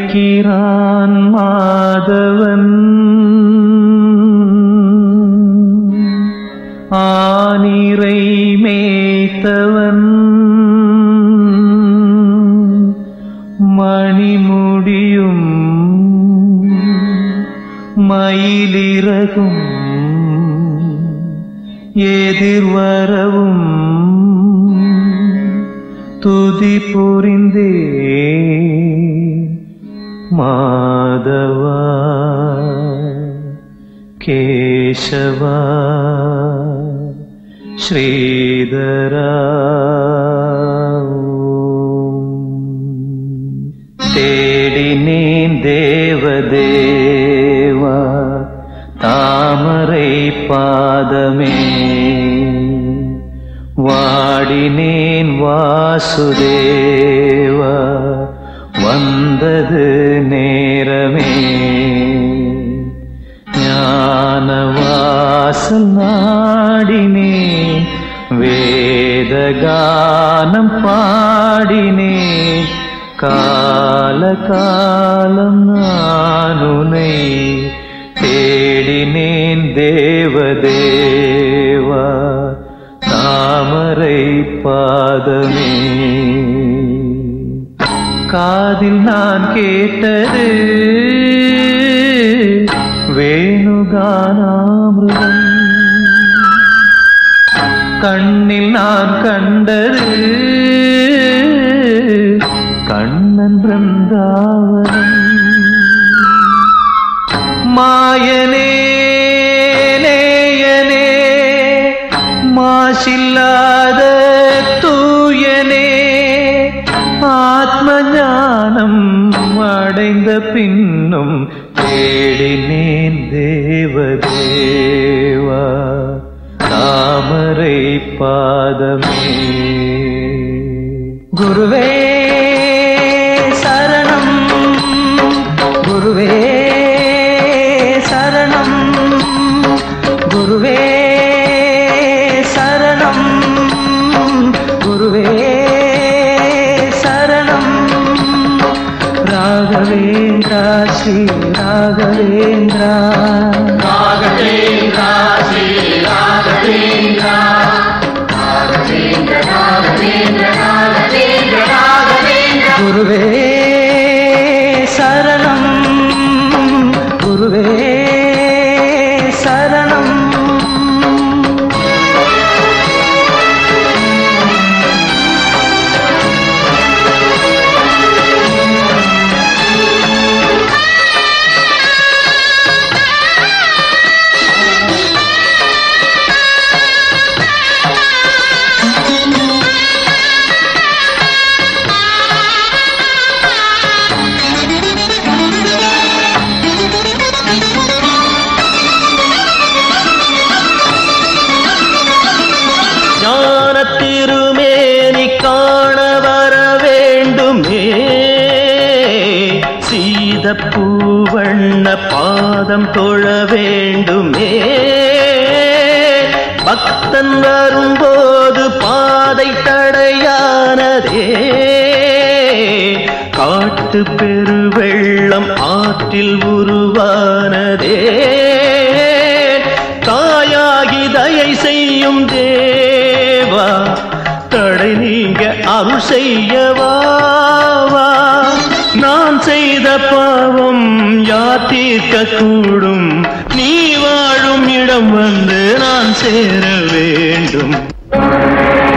அழைக்கிறான் மாதவன் ஆனிரை மேய்த்தவன் மணிமுடியும் மயிலிறகும் எதிர்வரவும் துதி புரிந்தே மாதவா கேசவா ஸ்ரீதரா தேடினேன் தேவதேவா தாமரை பாதமே வாடினேன் வாசுதேவா வந்தது நேரமே ஞானவாசல் நாடினேன் வேதகானம் பாடினேன் காலகாலம் நானுனை தேடினேன் தேவதேவா தாமரை பாதமே காதில் நான் கேட்டது வேணுகானாமிருதம் கண்ணில் நான் கண்டது கண்ணன் பிருந்தாவனம் மாயனே நேயனே மாசில்லாத தூயனே ஆத்ம ஞானம் அடைந்த பின்னும் தேடினேன் தேவதேவா தாமரை பாதமே குருவே சரணம் குருவே சரணம் குருவே சரணம் குருவே சரணம் ராகவேந்திரா ஸ்ரீ ராகவேந்திரா ராகவேந்திரா ஸ்ரீ ராகவேந்திரா ராகவேந்திர ராகவேந்திர ராகவேந்திர ராகவேந்திர குருவே சரணம் குருவே சரணம் திருமேனி காண வர வேண்டுமே சீதப்பூவண்ண பாதம் தொழ வேண்டுமே பக்தன் வரும்போது பாதை தடையானதே காட்டு பெருவெள்ளம் ஆற்றில் உருவானதே தாயாகி தயை செய்யும் தேவா தடை நீங்க அருள் செய்யவா நான் செய்த பாவம் யார் தீர்க்க கூடும் நீ வாழும் இடம் வந்து நான் சேர வேண்டும்